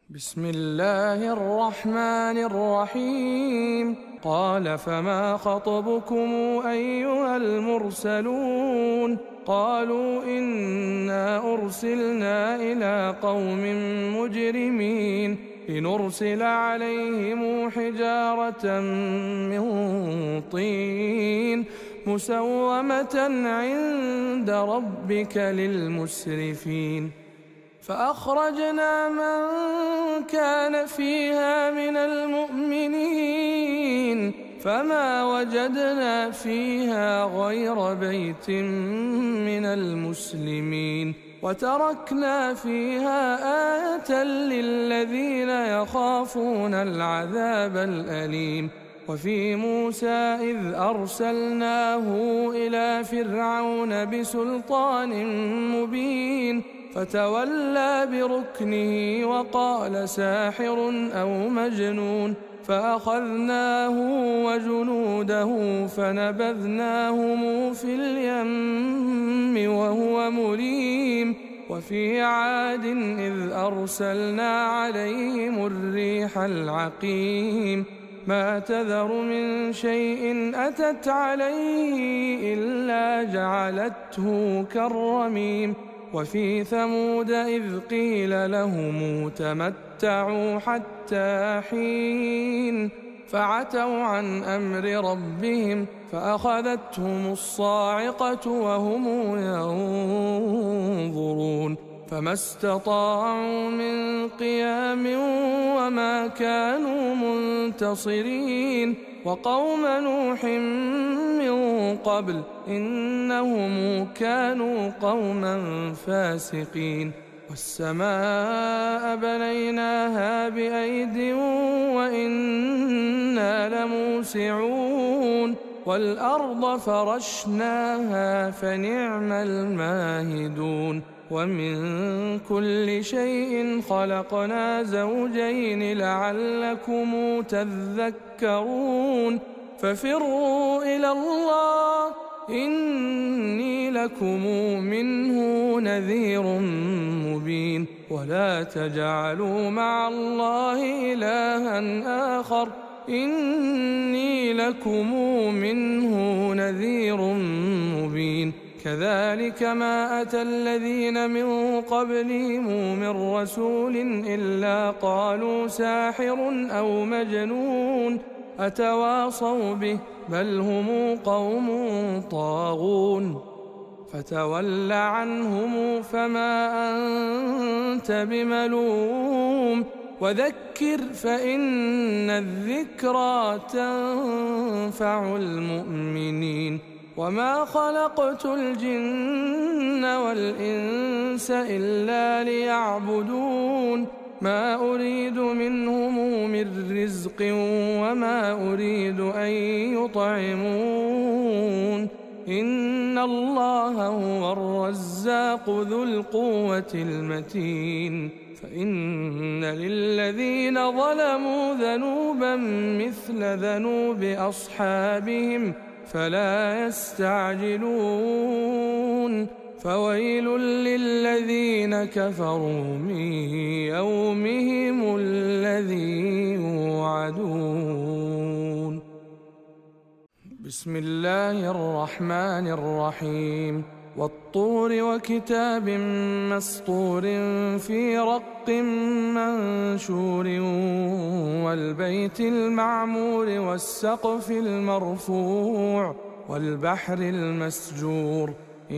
بسم الله الرحمن الرحيم. قال فما خطبكم أيها المرسلون؟ قالوا إنا أرسلنا إلى قوم مجرمين لنرسل عليهم حجارة من طين مسومة عند ربك للمسرفين. فأخرجنا من كان فيها من المؤمنين فما وجدنا فيها غير بيت من المسلمين وتركنا فيها آية للذين يخافون العذاب الأليم. وفي موسى إذ أرسلناه إلى فرعون بسلطان مبين فتولى بركنه وقال ساحر أو مجنون فأخذناه وجنوده فنبذناهم في اليم وهو مليم. وفي عاد إذ أرسلنا عليهم الريح العقيم ما تذر من شيء أتت عليه إلا جعلته كالرميم. وفي ثمود إذ قيل لهم تمتعوا حتى حين فعتوا عن أمر ربهم فأخذتهم الصاعقة وهم ينظرون فما استطاعوا من قيام وما كانوا منتصرين. وقوم نوح من قبل إنهم كانوا قوما فاسقين. والسماء بنيناها بأيد وإنا لموسعون والأرض فرشناها فنعم الماهدون. ومن كل شيء خلقنا زوجين لعلكم تذكرون. ففروا إلى الله إني لكم منه نذير مبين. ولا تجعلوا مع الله إلها آخر إني لكم منه نذير مبين. كذلك ما أتى الذين من قبلهم من رسول إلا قالوا ساحر أو مجنون أتواصوا به بل هم قوم طاغون. فتول عنهم فما أنت بملوم وذكر فإن الذكرى تنفع المؤمنين. وما خلقت الجن والإنس إلا ليعبدون ما أريد منهم من رزق وما أريد أن يطعمون إن الله هو الرزاق ذو القوة المتين. فإن للذين ظلموا ذنوبا مثل ذنوب أصحابهم فلا يستعجلون. فويل للذين كفروا من يومهم الذي يوعدون. بسم الله الرحمن الرحيم. والطور وكتاب مسطور في رق منشور والبيت المعمور والسقف المرفوع والبحر المسجور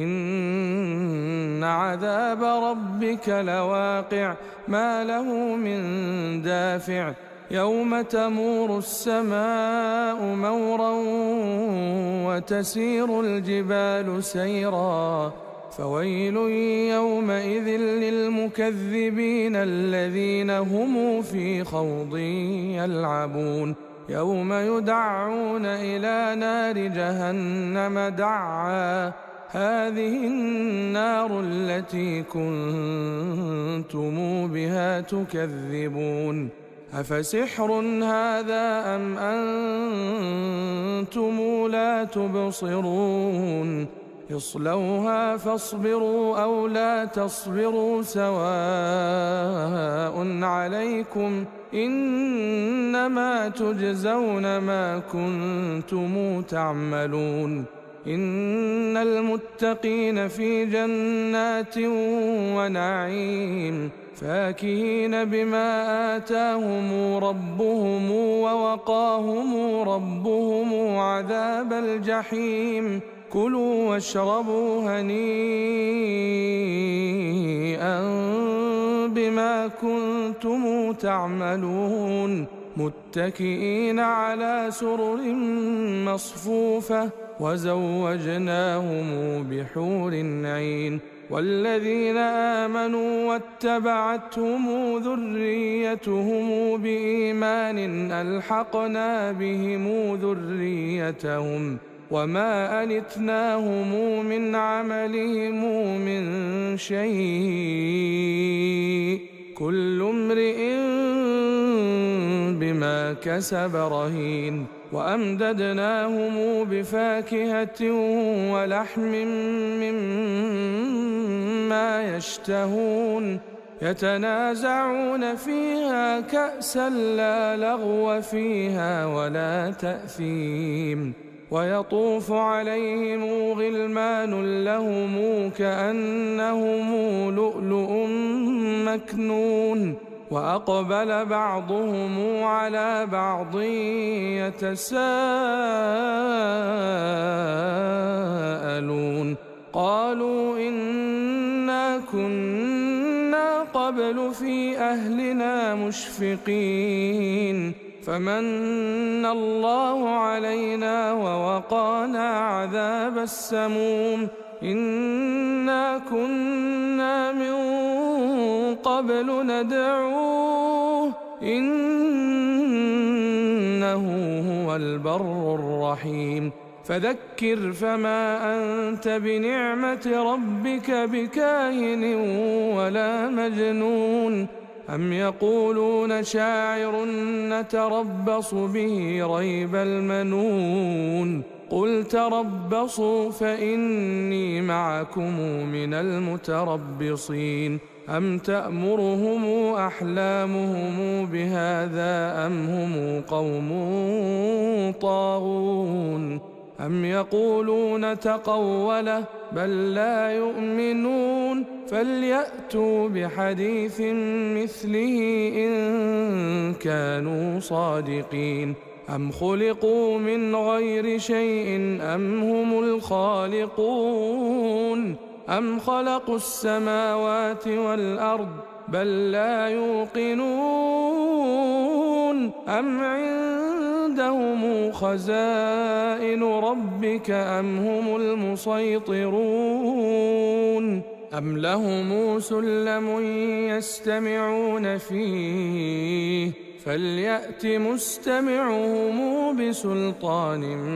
إن عذاب ربك لواقع ما له من دافع يوم تمور السماء مورا وتسير الجبال سيرا. فويل يومئذ للمكذبين الذين هم في خوض يلعبون يوم يدعون إلى نار جهنم دعا هذه النار التي كنتم بها تكذبون أفسحر هذا أم أنتم لا تبصرون اصلوها فاصبروا أو لا تصبروا سواء عليكم إنما تجزون ما كنتم تعملون إن المتقين في جنات ونعيم فاكهين بما آتاهم ربهم ووقاهم ربهم عذاب الجحيم كلوا واشربوا هنيئا بما كنتم تعملون متكئين على سرر مصفوفة وزوجناهم بحور عين والذين آمنوا واتبعتهم ذريتهم بإيمان ألحقنا بهم ذريتهم وما ألتناهم من عملهم من شيء كل امرئ بما كسب رهين وأمددناهم بفاكهة ولحم مما يشتهون يتنازعون فيها كأسا لا لغو فيها ولا تأثيم ويطوف عليهم غلمان لهم كأنهم لؤلؤ مكنون وأقبل بعضهم على بعض يتساءلون قالوا إنا كنا قبل في أهلنا مشفقين فمن الله علينا ووقانا عذاب السموم إنا كنا من قبل ندعوه إنه هو البر الرحيم فذكر فما أنت بنعمة ربك بكاهن ولا مجنون أم يقولون شاعر نتربص به ريب المنون قل تربصوا فإني معكم من المتربصين أم تأمرهم أحلامهم بهذا أم هم قوم طاغون أم يقولون تقوله بل لا يؤمنون فليأتوا بحديث مثله إن كانوا صادقين أم خلقوا من غير شيء أم هم الخالقون أم خلقوا السماوات والأرض بل لا يوقنون أم عندهم خزائن ربك أم هم المسيطرون أم لهم سلم يستمعون فيه فليأت مستمعهم بسلطان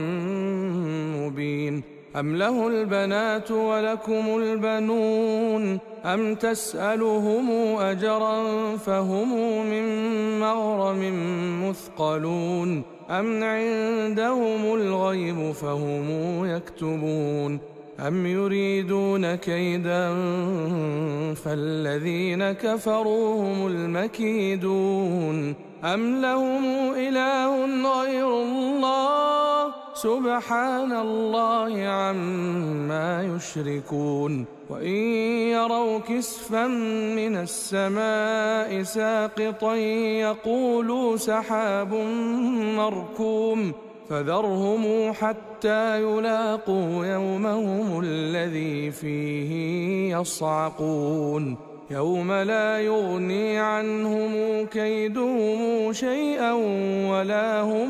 مبين أم له البنات ولكم البنون أم تسألهم أجرا فهم من مغرم مثقلون أم عندهم الغيب فهم يكتبون أم يريدون كيدا فالذين كفروا هم المكيدون أم لهم إله غير الله سبحان الله عما يشركون وإن يروا كسفا من السماء ساقطا يقولوا سحاب مركوم فذرهم حتى يلاقوا يومهم الذي فيه يصعقون يوم لا يغني عنهم كيدهم شيئا ولا هم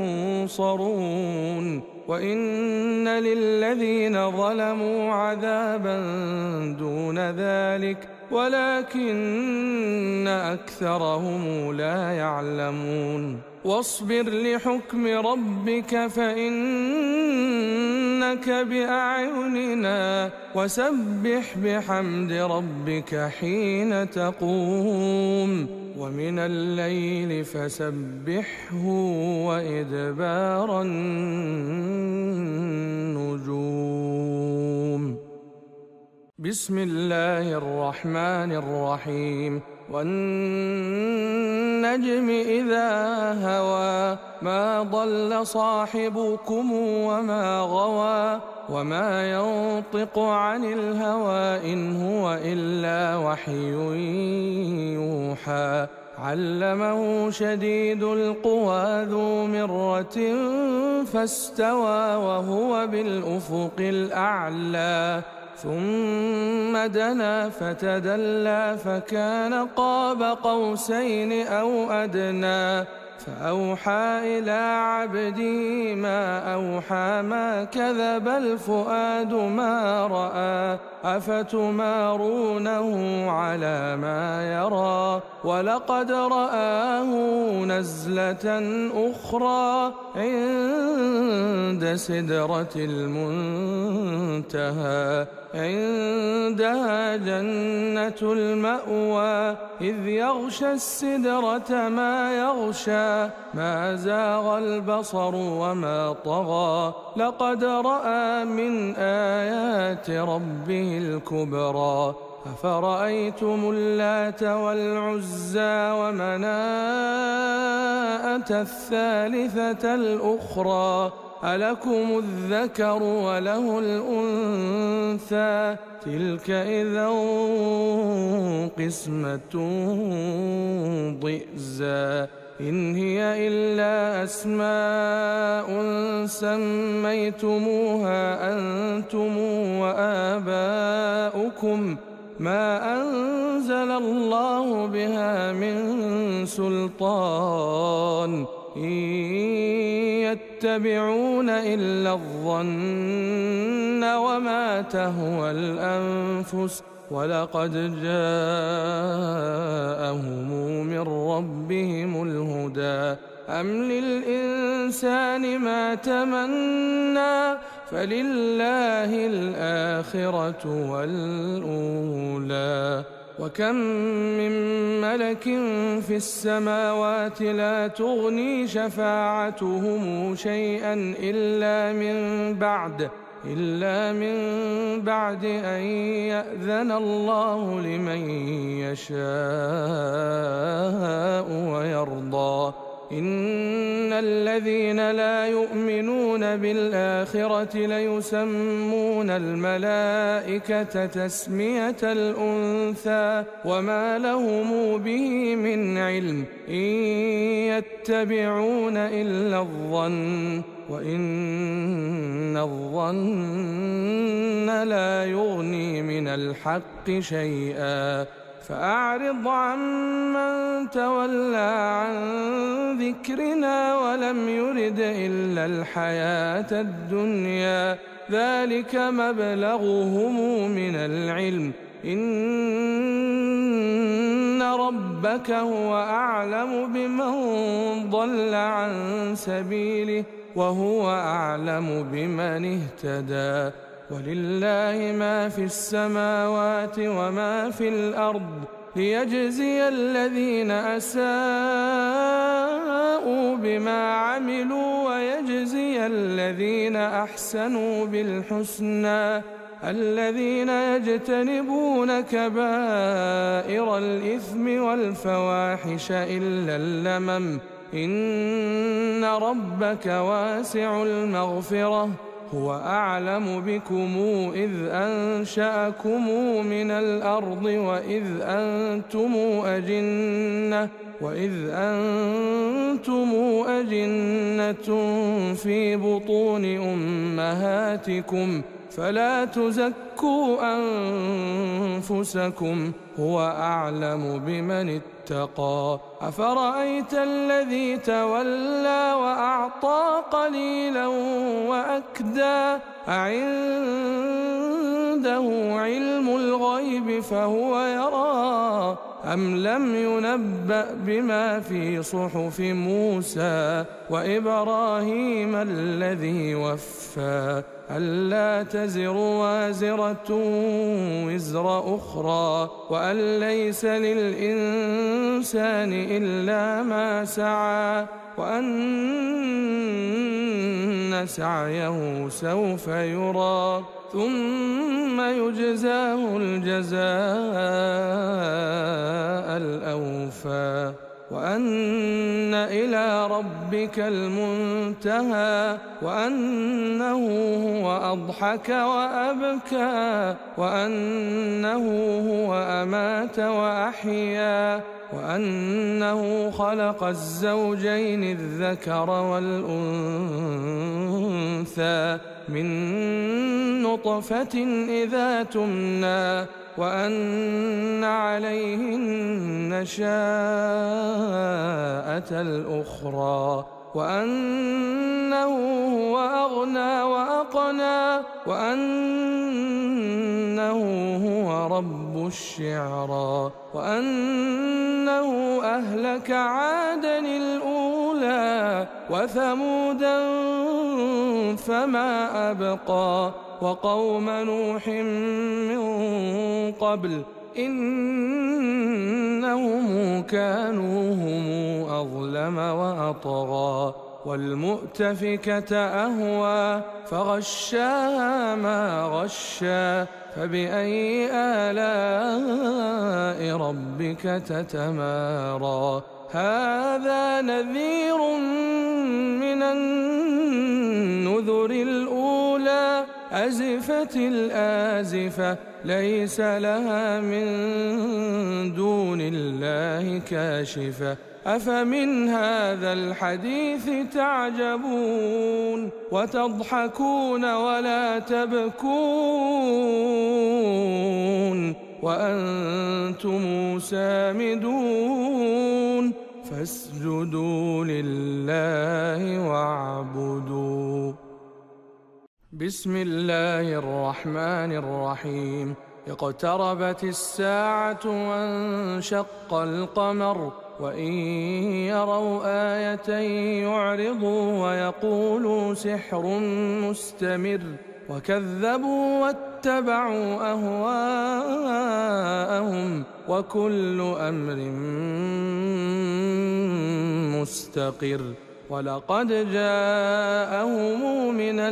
ينصرون وإن للذين ظلموا عذابا دون ذلك ولكن أكثرهم لا يعلمون واصبر لحكم ربك فإنك بأعيننا وسبح بحمد ربك حين تقوم ومن الليل فسبحه وإدبار النجوم. بسم الله الرحمن الرحيم. والنجم إذا هوى ما ضل صاحبكم وما غوى وما ينطق عن الهوى إن هو إلا وحي يوحى علمه شديد القوى ذو مرة فاستوى وهو بالأفق الأعلى ثم دنا فتدلى فكان قاب قوسين أو أدنى فأوحى إلى عبده ما أوحى ما كذب الفؤاد ما رأى أفتمارونه على ما يرى ولقد رآه نزلة أخرى عند سدرة المنتهى عندها جنة المأوى إذ يغشى السدرة ما يغشى ما زاغ البصر وما طغى لقد رأى من آيات ربه الكبرى أفرأيتم اللات والعزى ومناة الثالثة الأخرى ألكم الذكر وله الأنثى تلك إذا قسمة ضئزى إن هي إلا أسماء سميتموها أنتم وآباؤكم ما أنزل الله بها من سلطان إن يتبعون إلا الظن وما تهوى الأنفس ولقد جاءهم من ربهم الهدى أم للإنسان ما تمنى فلله الآخرة والأولى وكم من ملك في السماوات لا تغني شفاعتهم شيئا إلا من بعد أن يأذن الله لمن يشاء ويرضى إن الذين لا يؤمنون بالآخرة ليسمون الملائكة تسمية الأنثى وما لهم به من علم إن يتبعون إلا الظن وإن الظن لا يغني من الحق شيئا فأعرض عمن تولى عن ذكرنا ولم يرد إلا الحياة الدنيا ذلك مبلغهم من العلم إن ربك هو أعلم بمن ضل عن سبيله وهو أعلم بمن اهتدى ولله ما في السماوات وما في الأرض ليجزي الذين أساءوا بما عملوا ويجزي الذين أحسنوا بالحسنى الذين يجتنبون كبائر الإثم والفواحش إلا اللمم إن ربك واسع المغفرة هو أعلم بكم إذ أنشأكم من الأرض وإذ أنتم أجنة في بطون أمهاتكم فلا تزكوا أنفسكم هو أعلم بمن اتقى أفرأيت الذي تولى وأعطى قليلا وأكدى أعنده علم الغيب فهو يرى أم لم ينبأ بما في صحف موسى وإبراهيم الذي وفى ألا تزر وازرة وزر أخرى وأن ليس للإنسان إلا ما سعى وأن سعيه سوف يرى ثم يجزاه الجزاء الأوفى وأن إلى ربك المنتهى وأنه هو أضحك وأبكى وأنه هو أمات وأحيا وأنه خلق الزوجين الذكر والأنثى من نطفة إذا تمنى وأن عليه النشاءة الأخرى وأنه هو أغنى وأقنى وأنه هو رب الشعرى وأنه أهلك عادا الأولى وثمودا فما أبقى وقوم نوح من قبل إنهم كانوا هم أظلم وأطغى والمؤتفكة أهوى فغشاها ما غشى فبأي آلاء ربك تتمارى هذا نذير من النذر الأولى أزفت الآزفة ليس لها من دون الله كاشفة أفمن هذا الحديث تعجبون وتضحكون ولا تبكون وأنتم سامدون فاسجدوا لله واعبدوا بسم الله الرحمن الرحيم اقتربت الساعة وانشق القمر وإن يروا آية يعرضوا ويقولوا سحر مستمر وكذبوا واتبعوا أهواءهم وكل أمر مستقر ولقد جاءهم من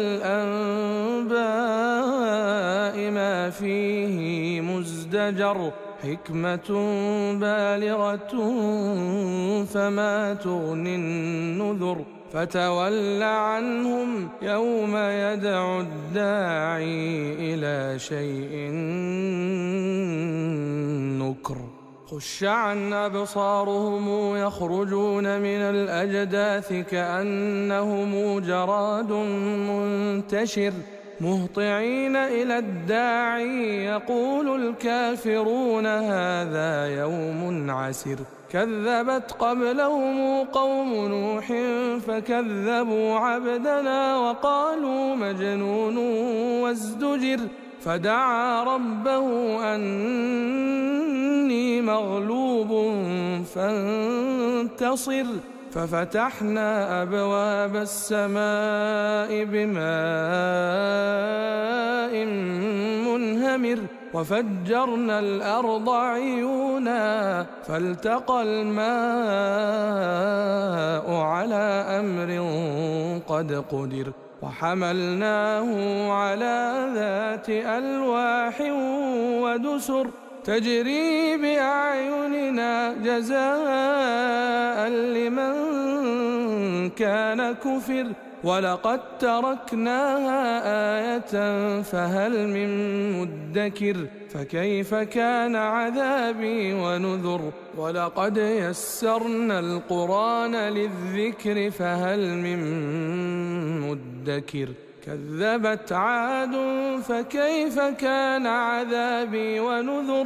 الأنباء ما فيه مزدجر حكمة بالغة فما تغني النذر فتول عنهم يوم يدعو الداعي إلى شيء نكر خش عن أبصارهم يخرجون من الأجداث كأنهم جراد منتشر مهطعين إلى الداعي يقول الكافرون هذا يوم عسر كذبت قبلهم قوم نوح فكذبوا عبدنا وقالوا مجنون وازدجر فدعا ربه أني مغلوب فانتصر ففتحنا أبواب السماء بماء منهمر وفجرنا الأرض عيونا فالتقى الماء على أمر قد قدر وحملناه على ذات ألواح ودسر تجري بأعيننا جزاء لمن كان كفر ولقد تركناها آية فهل من مدكر فكيف كان عذابي ونذر ولقد يسرنا القرآن للذكر فهل من مدكر كذبت عاد فكيف كان عذابي ونذر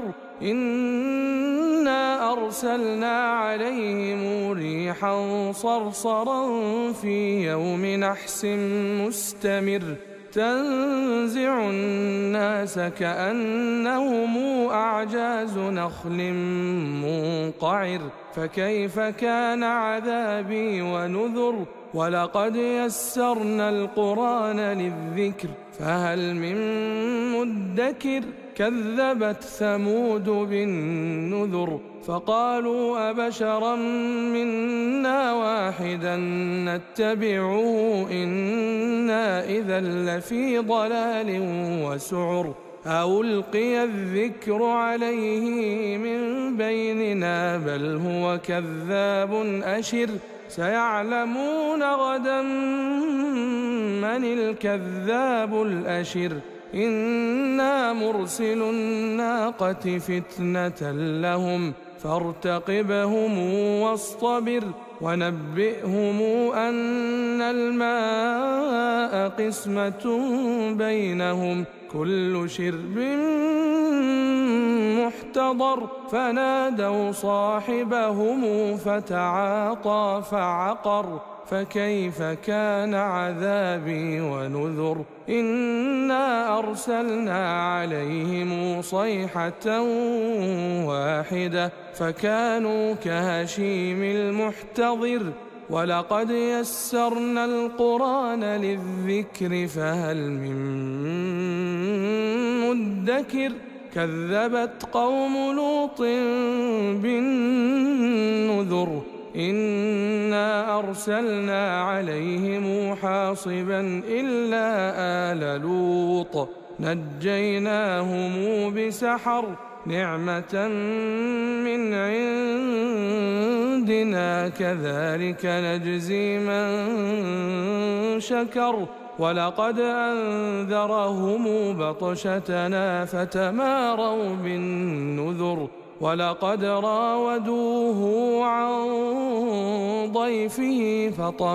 إنا أرسلنا عليهم ريحا صرصرا في يوم نحس مستمر تنزع الناس كأنهم أعجاز نخل منقعر فكيف كان عذابي ونذر ولقد يسرنا القرآن للذكر فهل من مدكر كذبت ثمود بالنذر فقالوا أبشرا منا واحدا نتبعه إنا إذا لفي ضلال وسعر ألقي الذكر عليه من بيننا بل هو كذاب أشر سيعلمون غدا من الكذاب الأشر إنا مرسل الناقة فتنة لهم فارتقبهم واصطبر ونبئهم أن الماء قسمة بينهم كل شرب محتضر فنادوا صاحبهم فتعاطى فعقر فكيف كان عذابي ونذر إنا أرسلنا عليهم صيحة واحدة فكانوا كهشيم المحتضر ولقد يسرنا القرآن للذكر فهل من مدكر كذبت قوم لوط بالنذر إنا أرسلنا عليهم حاصبا إلا آل لوط نجيناهم بسحر نعمة من عندنا كذلك نجزي من شكر ولقد أنذرهم بطشتنا فتماروا بالنذر ولقد راودوه عن ضيفه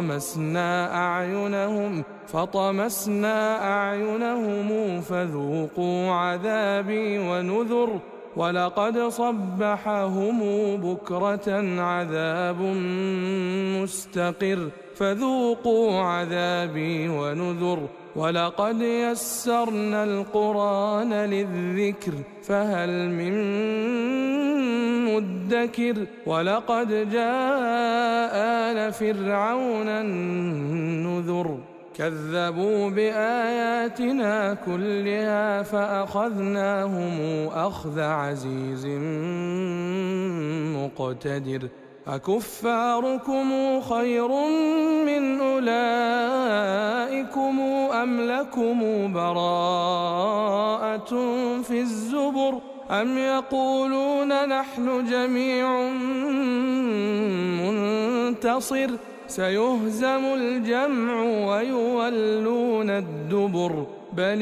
فطمسنا أعينهم فذوقوا عذابي ونذر ولقد صبحهم بكرة عذاب مستقر فذوقوا عذابي ونذر ولقد يسرنا القرآن للذكر فهل من مدكر ولقد جاء آل فرعون النذر كذبوا بآياتنا كلها فأخذناهم أخذ عزيز مقتدر أكفاركم خير من أولئكم أم لكم براءة في الزبر أم يقولون نحن جميع منتصر سيهزم الجمع ويولون الدبر بل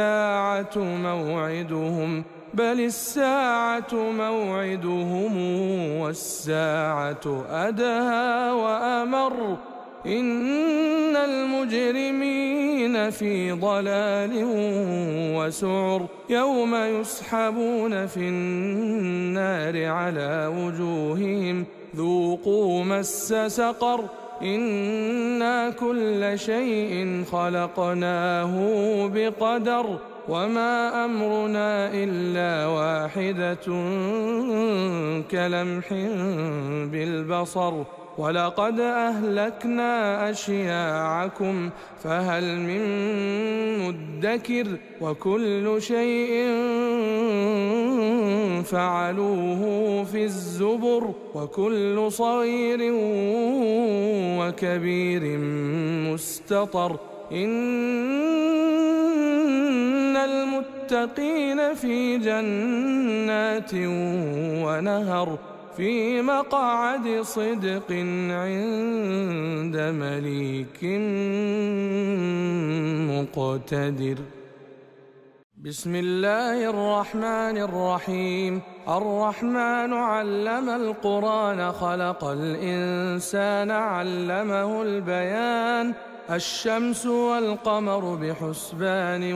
الساعة موعدهم والساعة أدهى وأمر إن المجرمين في ضلال وسعر يوم يسحبون في النار على وجوههم ذوقوا مس سقر إنا كل شيء خلقناه بقدر وما أمرنا إلا واحدة كلمح بالبصر ولقد أهلكنا أشياعكم فهل من مدكر وكل شيء فعلوه في الزبر وكل صغير وكبير مستطر إن المتقين في جنات ونهر في مقعد صدق عند مليك مقتدر بسم الله الرحمن الرحيم الرحمن علم القرآن خلق الإنسان علمه البيان الشمس والقمر بحسبان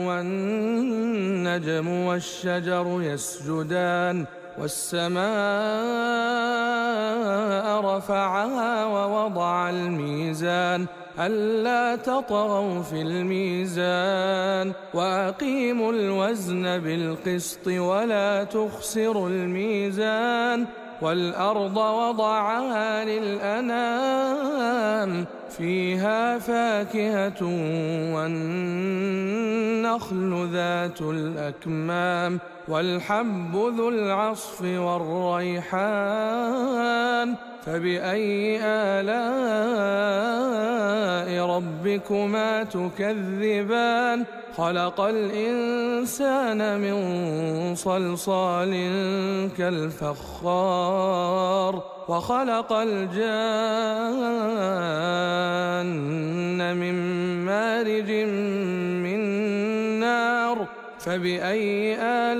والنجم والشجر يسجدان والسماء ورفعها ووضع الميزان ألا تطغوا في الميزان وأقيموا الوزن بالقسط ولا تخسروا الميزان والأرض وضعها للأنام فيها فاكهة والنخل ذات الأكمام والحب ذو العصف والريحان فبأي آلاء ربكما تكذبان خلق الإنسان من صلصال كالفخار وخلق الجان من مارج من نار فبأي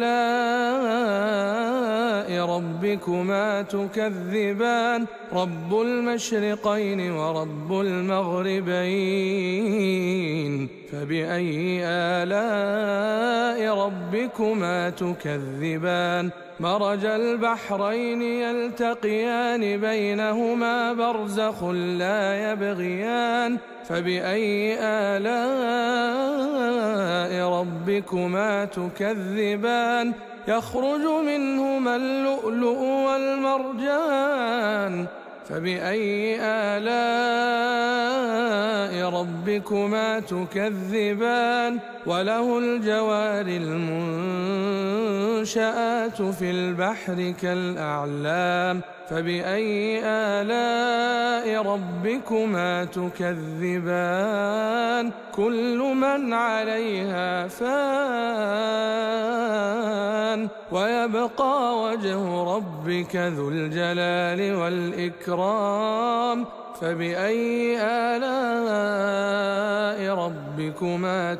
آلاء ربكما تكذبان رب المشرقين ورب المغربين فبأي آلاء ربكما تكذبان مرج البحرين يلتقيان بينهما برزخ لا يبغيان فبأي آلاء ربكما تكذبان يخرج منهما اللؤلؤ والمرجان فبأي آلاء ربكما تكذبان وله الجوار المنشآت في البحر كالأعلام فبأي آلاء ربكما تكذبان كل من عليها فان ويبقى وجه ربك ذو الجلال والإكرام فبأي آلاء ربكما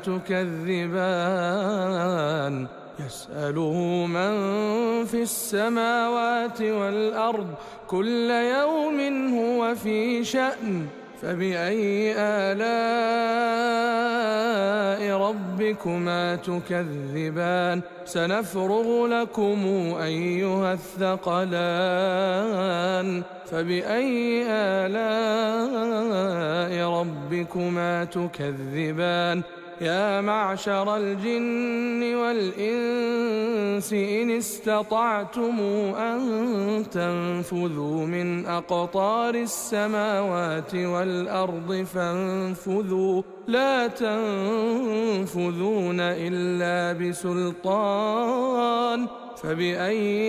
تكذبان يسأله من في السماوات والأرض كل يوم هو في شأن فبأي آلاء ربكما تكذبان سنفرغ لكم أيها الثقلان فبأي آلاء ربكما تكذبان يا معشر الجن والإنس إن استطعتم أن تنفذوا من أقطار السماوات والأرض فانفذوا لا تنفذون إلا بسلطان فبأي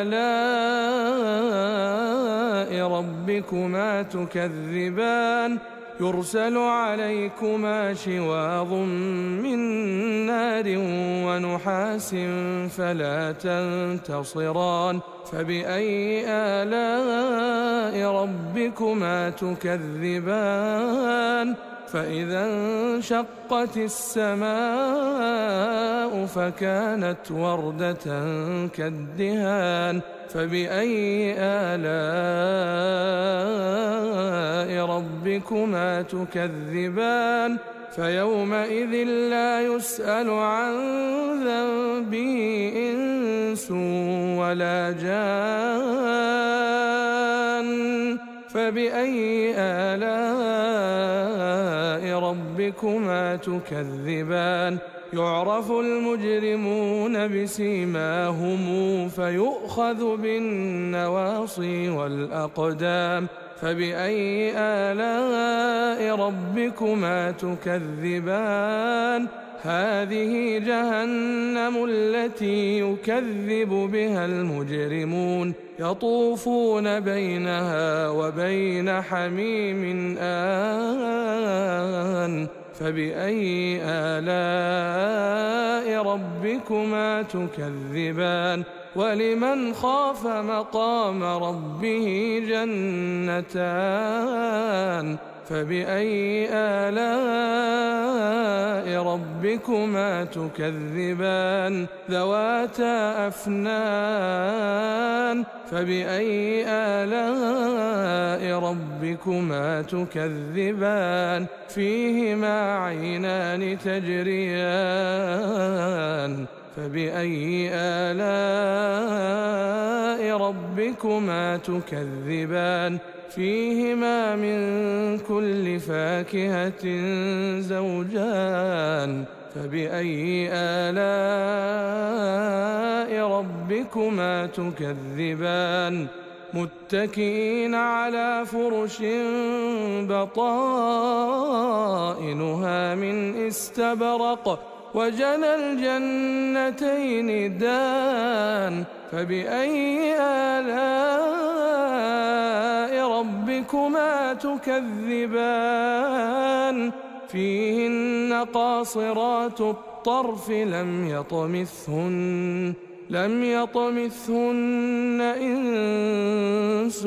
آلاء ربكما تكذبان يرسل عليكما شواظ من نار ونحاس فلا تنتصران فبأي آلاء ربكما تكذبان فإذا انشقت السماء فكانت وردة كالدهان فبأي آلاء ربكما تكذبان فيومئذ لا يسأل عن ذنبه إنس ولا جان فبأي آلاء ربكما تكذبان يعرف المجرمون بسيماهم فيؤخذ بالنواصي والأقدام فبأي آلاء ربكما تكذبان هذه جهنم التي يكذب بها المجرمون يطوفون بينها وبين حميم آن فبأي آلاء ربكما تكذبان ولمن خاف مقام ربه جنتان فبأي آلاء ربكما تكذبان ذواتا أفنان فبأي آلاء ربكما تكذبان فيهما عينان تجريان فبأي آلاء ربكما تكذبان فيهما من كل فاكهة زوجان فبأي آلاء ربكما تكذبان متكئين على فرش بطائنها من استبرق وجنى الجنتين دان فبأي آلاء ربكما تكذبان فيهن قاصرات الطرف لم يطمثهن إنس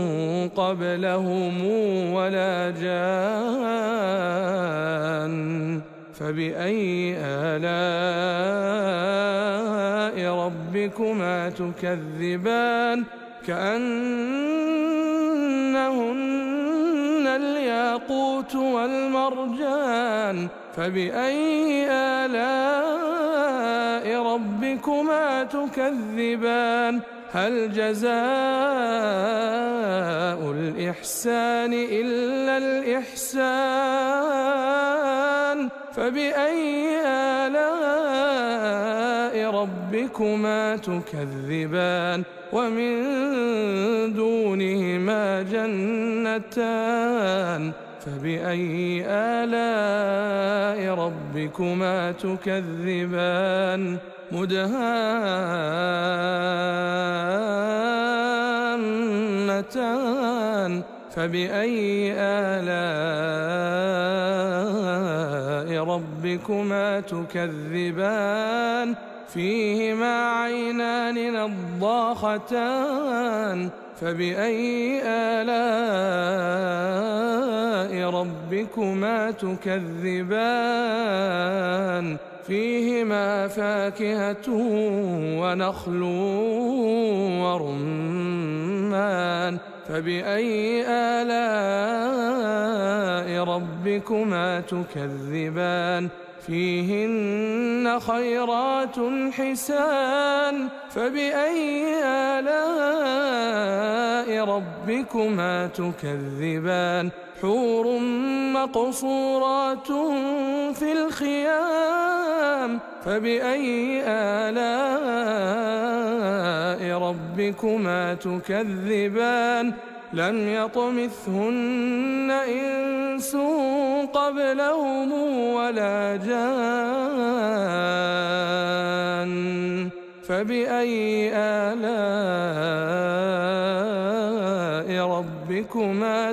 قبلهم ولا جان فبأي آلاء ربكما تكذبان كأنهن الياقوت والمرجان فبأي آلاء ربكما تكذبان هل جزاء الإحسان إلا الإحسان فبأي آلاء ربكما تكذبان ومن دونهما جنتان فبأي آلاء ربكما تكذبان مدهامتان فبأي آلاء ربكما تكذبان فيهما عينان نضاختان فبأي آلاء ربكما تكذبان فيهما فاكهة ونخل ورمان فبأي آلاء ربكما تكذبان فيهن خيرات حسان فبأي آلاء ربكما تكذبان حور مقصورات في الخيام فبأي آلاء ربكما تكذبان لم يطمثهن إنس قبلهم ولا جان فبأي آلاء ربكما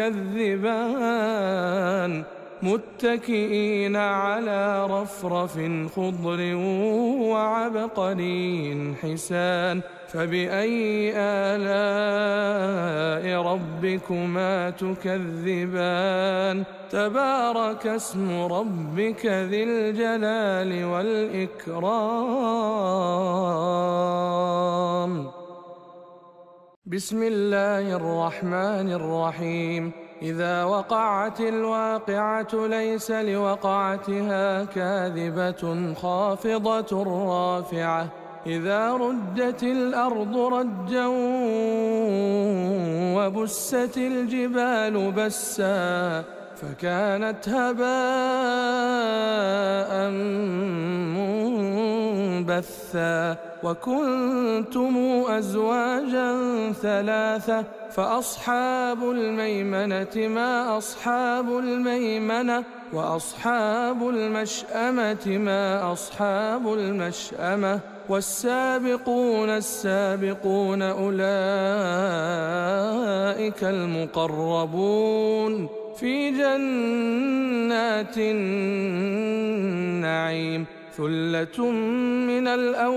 تكذبان متكئين على رفرف خضر وعبقري حسان فبأي آلاء ربكما تكذبان تبارك اسم ربك ذي الجلال والإكرام بسم الله الرحمن الرحيم إذا وقعت الواقعة ليس لوقعتها كاذبة خافضة رافعة إذا رجت الأرض رجا وبست الجبال بسا فكانت هباء منبثا وكنتم أزواجا ثلاثة فأصحاب الميمنة ما أصحاب الميمنة وأصحاب المشأمة ما أصحاب المشأمة والسابقون السابقون أولئك المقربون في جنات النعيم ثلة من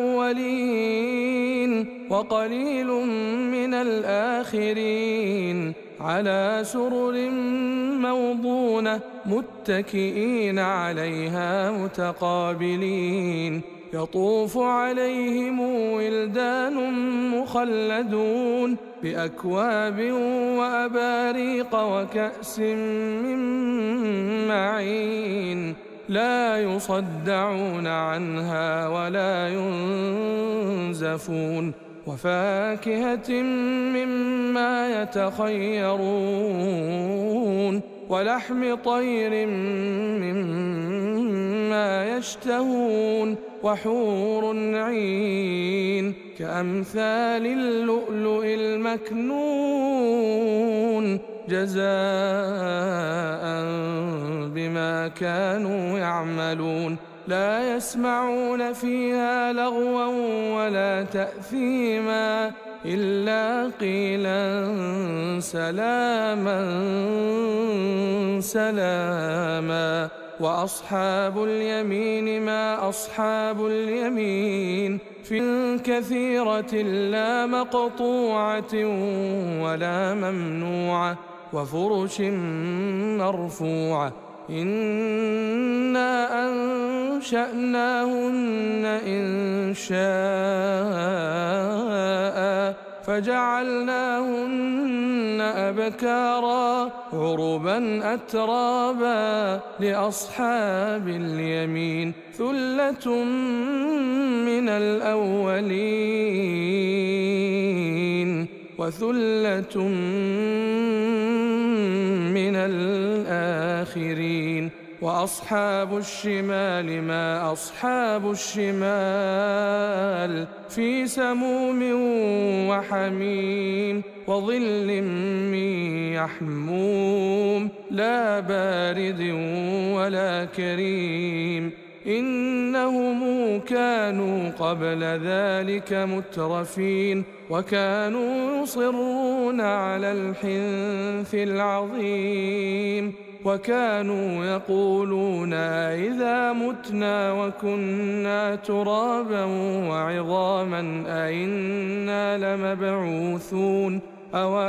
الأولين وقليل من الآخرين على سرر موضونة متكئين عليها متقابلين يطوف عليهم ولدان مخلدون بأكواب وأباريق وكأس من معين لا يصدعون عنها ولا ينزفون وفاكهة مما يتخيرون ولحم طير مما يشتهون وحور عين كأمثال اللؤلؤ المكنون جزاء بما كانوا يعملون لا يسمعون فيها لغوا ولا تأثيما إلا قيلا سلاما سلاما وأصحاب اليمين ما أصحاب اليمين في كثيرة لا مقطوعة ولا ممنوعة وفرش مرفوعة إنا أنشأناهن إنشاء فجعلناهن أبكارا عربا أترابا لأصحاب اليمين ثلة من الأولين وثلة من الآخرين وأصحاب الشمال ما أصحاب الشمال في سموم وحميم وظل من يحموم لا بارد ولا كريم إنهم كانوا قبل ذلك مترفين وكانوا يصرون على الحنث العظيم وكانوا يقولون إذا متنا وكنا ترابا وعظاما أئنا لمبعوثون أو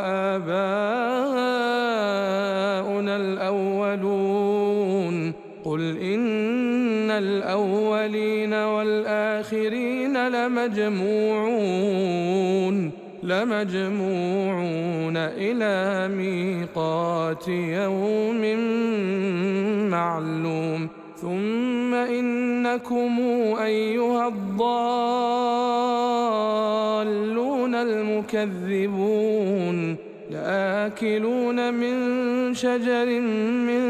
آباؤنا الأولون قل إن الأولين والآخرين لمجموعون إلى ميقات يوم معلوم ثم إنكم أيها الضالون المكذبون لآكلون من شجر من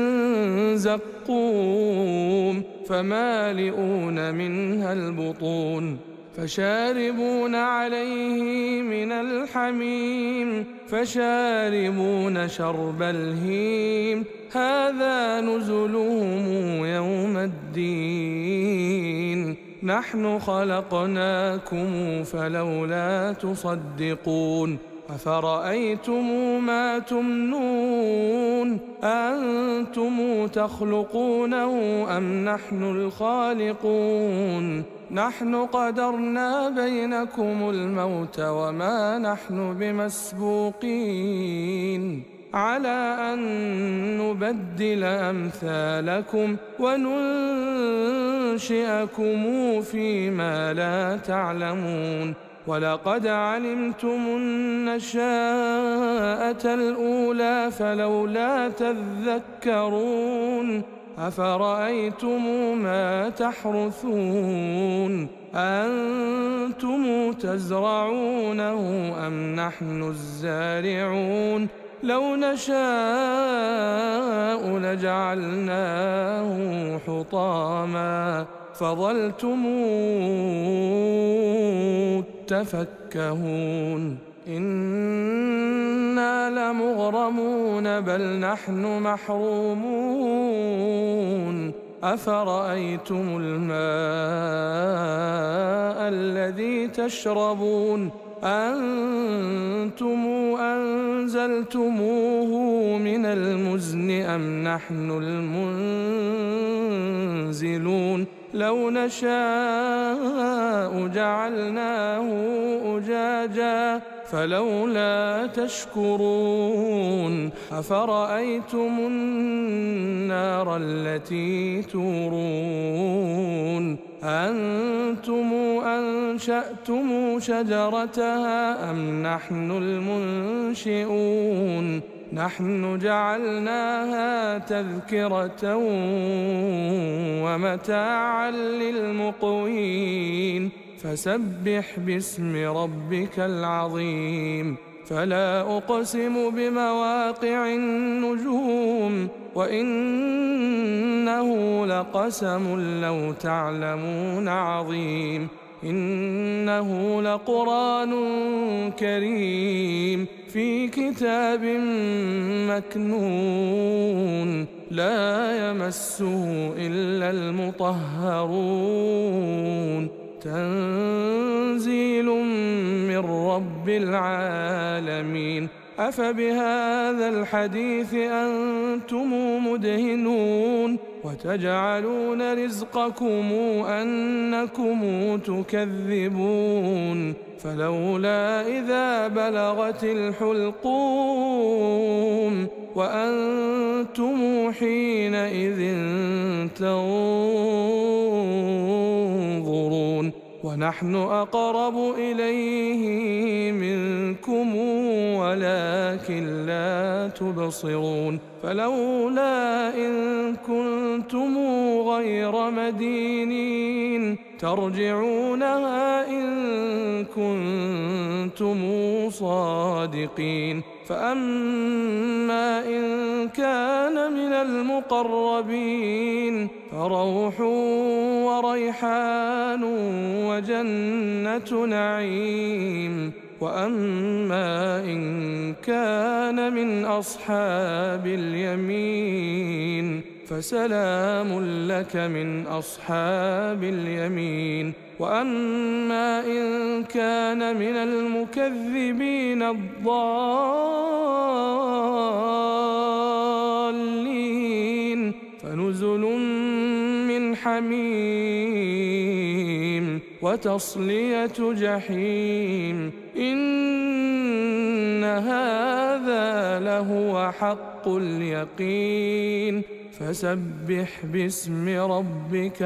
زقوم فمالئون منها البطون فشاربون عليه من الحميم فشاربون شرب الهيم هذا نزلهم يوم الدين نحن خلقناكم فلولا تصدقون أفرأيتم ما تمنون أنتم تخلقونه أم نحن الخالقون نحن قدرنا بينكم الموت وما نحن بمسبوقين على أن نبدل أمثالكم وننشئكم فيما لا تعلمون ولقد علمتم النشاءة الأولى فلولا تذكرون أفرأيتم ما تحرثون أنتم تزرعونه أم نحن الزارعون لو نشاء لجعلناه حطاما فظلتم تفكهون إنا لمغرمون بل نحن محرومون أفرأيتم الماء الذي تشربون أنتم أنزلتموه من المزن أم نحن المنزلون لو نشاء جعلناه أجاجا فلولا تشكرون أفرأيتم النار التي تورون أنتم أنشأتم شجرتها أم نحن المنشئون نحن جعلناها تذكرة ومتاعا للمقوين فسبح باسم ربك العظيم فلا أقسم بمواقع النجوم وإنه لقسم لو تعلمون عظيم إنه لقرآن كريم في كتاب مكنون لا يمسه إلا المطهرون تنزيل من رب العالمين أفبهذا الحديث أنتم مدهنون وتجعلون رزقكم أنكم تكذبون فلولا إذا بلغت الحلقوم وأنتم حينئذ تنظرون ونحن أقرب إليه منكم ولكن لا تبصرون فلولا إن كنتم غير مدينين ترجعونها إن كنتم صادقين فأما إن كان من المقربين فروح وريحان وجنة نعيم وأما إن كان من أصحاب اليمين فسلام لك من أصحاب اليمين وأما إن كان من المكذبين الضالين فنزل من حميم وتصلية جحيم إن هذا لهو حق اليقين فسبح باسم ربك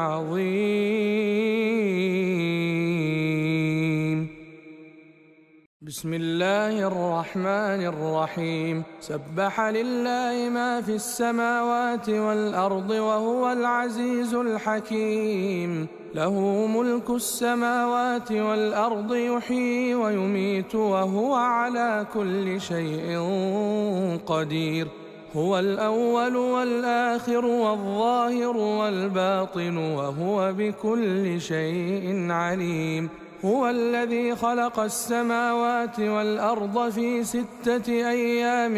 العظيم بسم الله الرحمن الرحيم سبح لله ما في السماوات والأرض وهو العزيز الحكيم له ملك السماوات والأرض يحيي ويميت وهو على كل شيء قدير هو الأول والآخر والظاهر والباطن وهو بكل شيء عليم هو الذي خلق السماوات والأرض في 6 أيام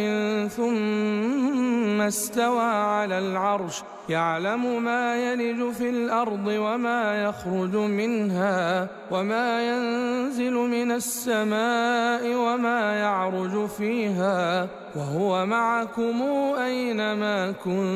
ثم استوى على العرش يعلم ما يلج في الأرض وما يخرج منها وما ينزل من السماء وما يعرج فيها وهو معكم أينما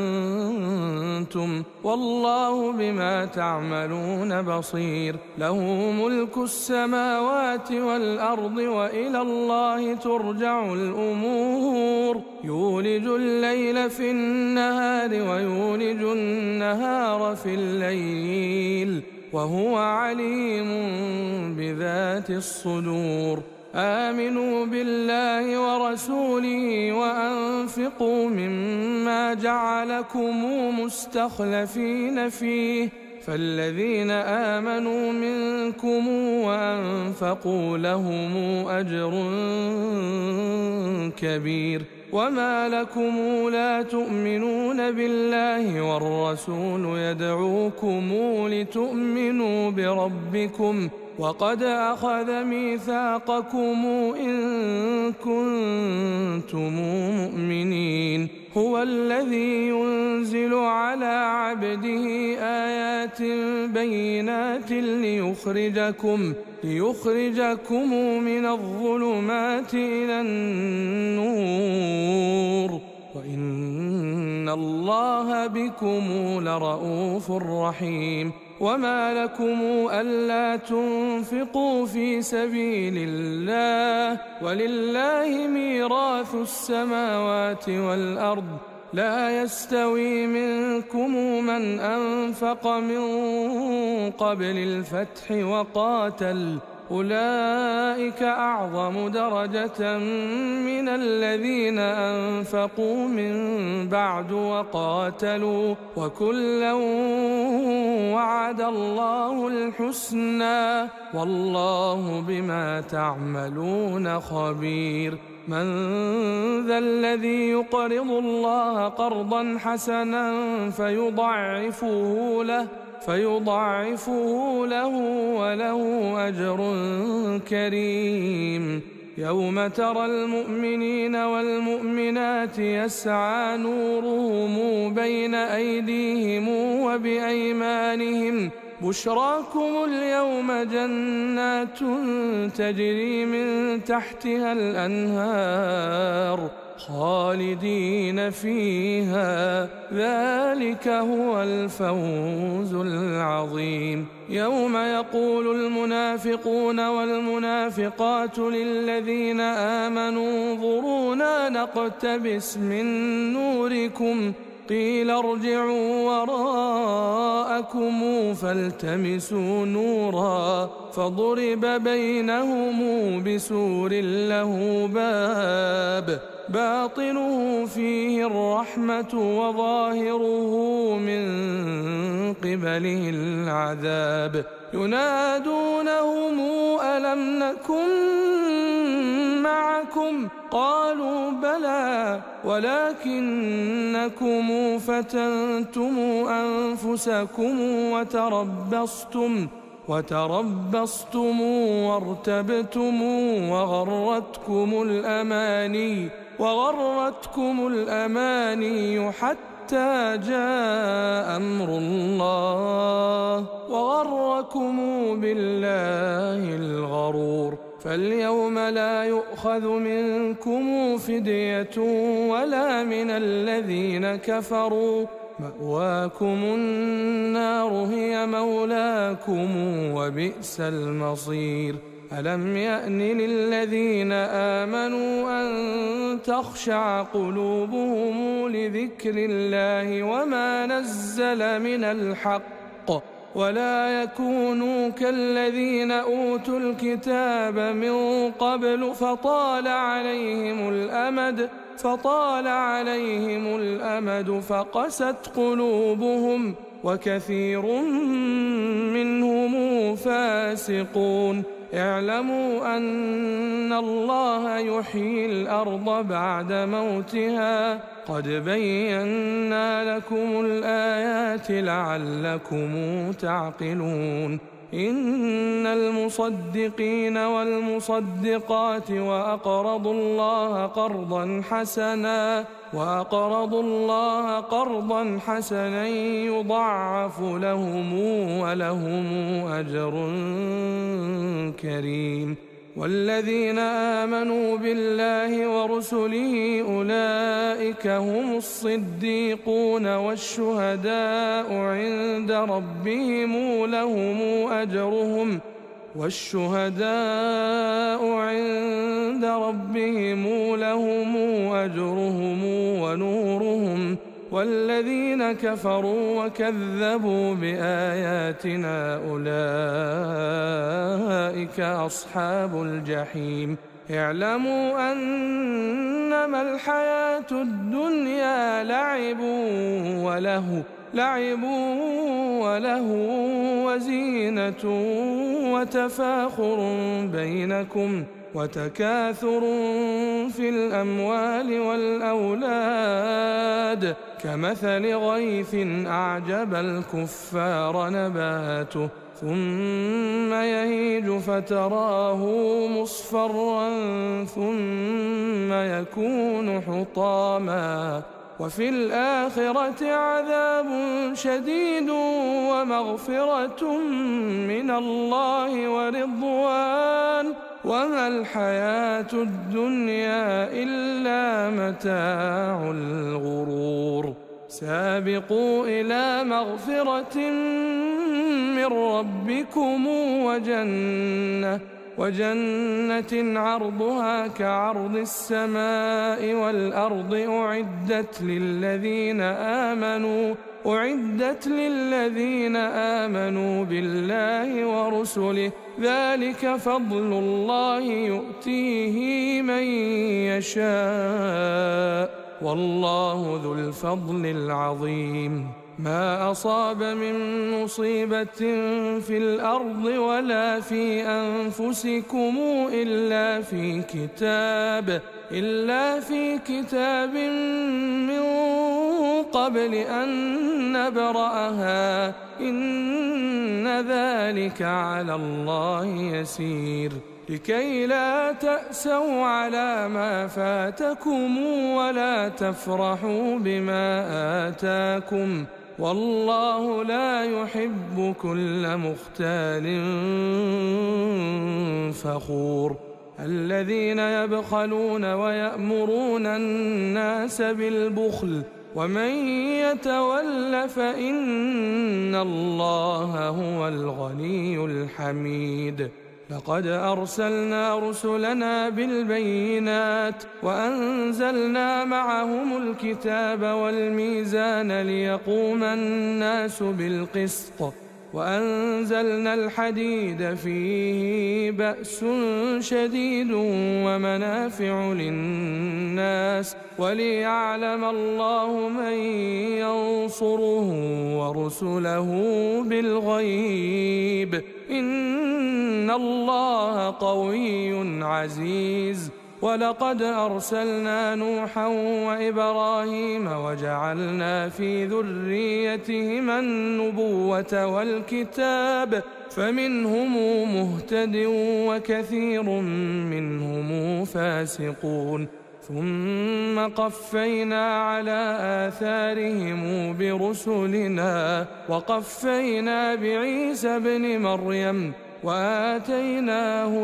كنتم والله بما تعملون بصير له ملك السماوات والأرض وإلى الله ترجع الأمور يولج الليل في النهار ويولج النهار في الليل وهو عليم بذات الصدور آمنوا بالله ورسوله وأنفقوا مما جعلكم مستخلفين فيه فالذين آمنوا منكم وأنفقوا لهم أجر كبير وما لكم لا تؤمنون بالله والرسول يدعوكم لتؤمنوا بربكم وقد أخذ ميثاقكم إن كنتم مؤمنين هو الذي ينزل على عبده آيات بينات ليخرجكم من الظلمات إلى النور وإن الله بكم لرءوف رحيم وما لكم ألا تنفقوا في سبيل الله ولله ميراث السماوات والأرض لا يستوي منكم من أنفق من قبل الفتح أولئك أعظم درجة من الذين أنفقوا من بعد وقاتلوا وكلا وعد الله الحسنى والله بما تعملون خبير من ذا الذي يقرض الله قرضا حسنا فيضاعفه له وله أجر كريم يوم ترى المؤمنين والمؤمنات يسعى نورهم بين أيديهم وبأيمانهم بشراكم اليوم جنات تجري من تحتها الأنهار خالدين فيها ذلك هو الفوز العظيم يوم يقول المنافقون والمنافقات للذين آمنوا انظرونا نقتبس من نوركم قيل ارجعوا وراءكم فالتمسوا نورا فضرب بينهم بسور له باب باطنه فيه الرحمة وظاهره من قبله العذاب ينادونهم ألم نكن معكم قالوا بلى ولكنكم فتنتم أنفسكم وتربصتم وارتبتم وغرتكم الأماني حتى جاء أمر الله وغركم بالله الغرور فاليوم لا يؤخذ منكم فدية ولا من الذين كفروا مأواكم النار هي مولاكم وبئس المصير ألم يأن للذين آمنوا أن تخشع قلوبهم لذكر الله وما نزل من الحق ولا يكونوا كالذين أوتوا الكتاب من قبل فطال عليهم الأمد فقست قلوبهم وكثير منهم فاسقون اعلموا أن الله يحيي الأرض بعد موتها قد بينا لكم الآيات لعلكم تعقلون إن المصدقين والمصدقات وأقرضوا الله قرضا حسنا يضاعف لهم ولهم أجر كريم والذين آمنوا بالله ورسله أولئك هم الصديقون والشهداء عند ربهم لهم أجرهم ونورهم والذين كفروا وكذبوا بآياتنا أولئك أصحاب الجحيم اعلموا أنما الحياة الدنيا لعب وله وزينة وتفاخر بينكم وتكاثر في الأموال والأولاد كمثل غيث أعجب الكفار نباته ثم يهيج فتراه مصفرا ثم يكون حطاما وفي الآخرة عذاب شديد ومغفرة من الله ورضوان وما الحياة الدنيا إلا متاع الغرور سابقوا إلى مغفرة من ربكم وجنة عرضها كعرض السماء والأرض أعدت للذين آمنوا بالله ورسله ذلك فضل الله يؤتيه من يشاء والله ذو الفضل العظيم ما أصاب من مصيبة في الأرض ولا في أنفسكم إلا في كتاب من قبل أن نبرأها إن ذلك على الله يسير لكي لا تأسوا على ما فاتكم ولا تفرحوا بما آتاكم والله لا يحب كل مختال فخور الذين يبخلون ويأمرون الناس بالبخل ومن يتول فإن الله هو الغني الحميد لقد أرسلنا رسلنا بالبينات وأنزلنا معهم الكتاب والميزان ليقوم الناس بالقسط وأنزلنا الحديد فيه بأس شديد ومنافع للناس وليعلم الله من ينصره ورسله بالغيب إن الله قوي عزيز ولقد أرسلنا نوحا وإبراهيم وجعلنا في ذريتهما النبوة والكتاب فمنهم مهتد وكثير منهم فاسقون ثم قفينا على آثارهم برسلنا وقفينا بعيسى ابن مريم وآتيناه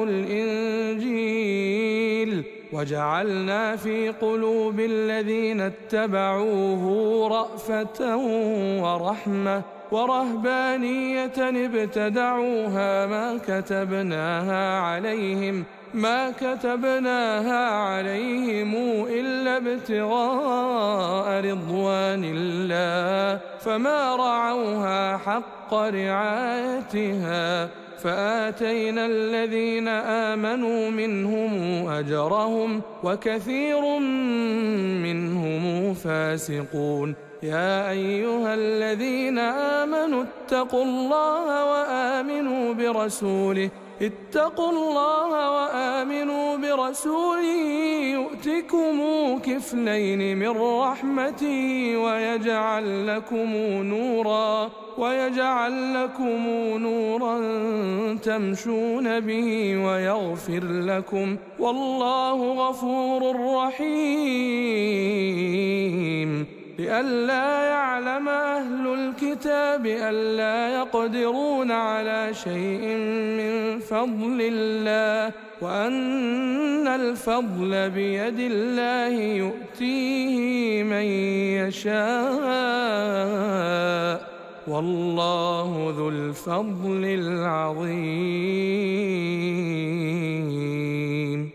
الإنجيل وجعلنا في قلوب الذين اتبعوه رأفة ورحمة ورهبانية ابتدعوها ما كتبناها عليهم إلا ابتغاء رضوان الله فما رعوها حق رعايتها فآتينا الذين آمنوا منهم أجرهم وكثير منهم فاسقون يا أيها الذين آمنوا اتقوا الله وآمنوا برسوله يؤتكم كفلين من رحمته ويجعل لكم نورا تمشون به ويغفر لكم والله غفور رحيم لئلا يعلم أهل الكتاب ألا يقدرون على شيء من فضل الله وأن الفضل بيد الله يؤتيه من يشاء والله ذو الفضل العظيم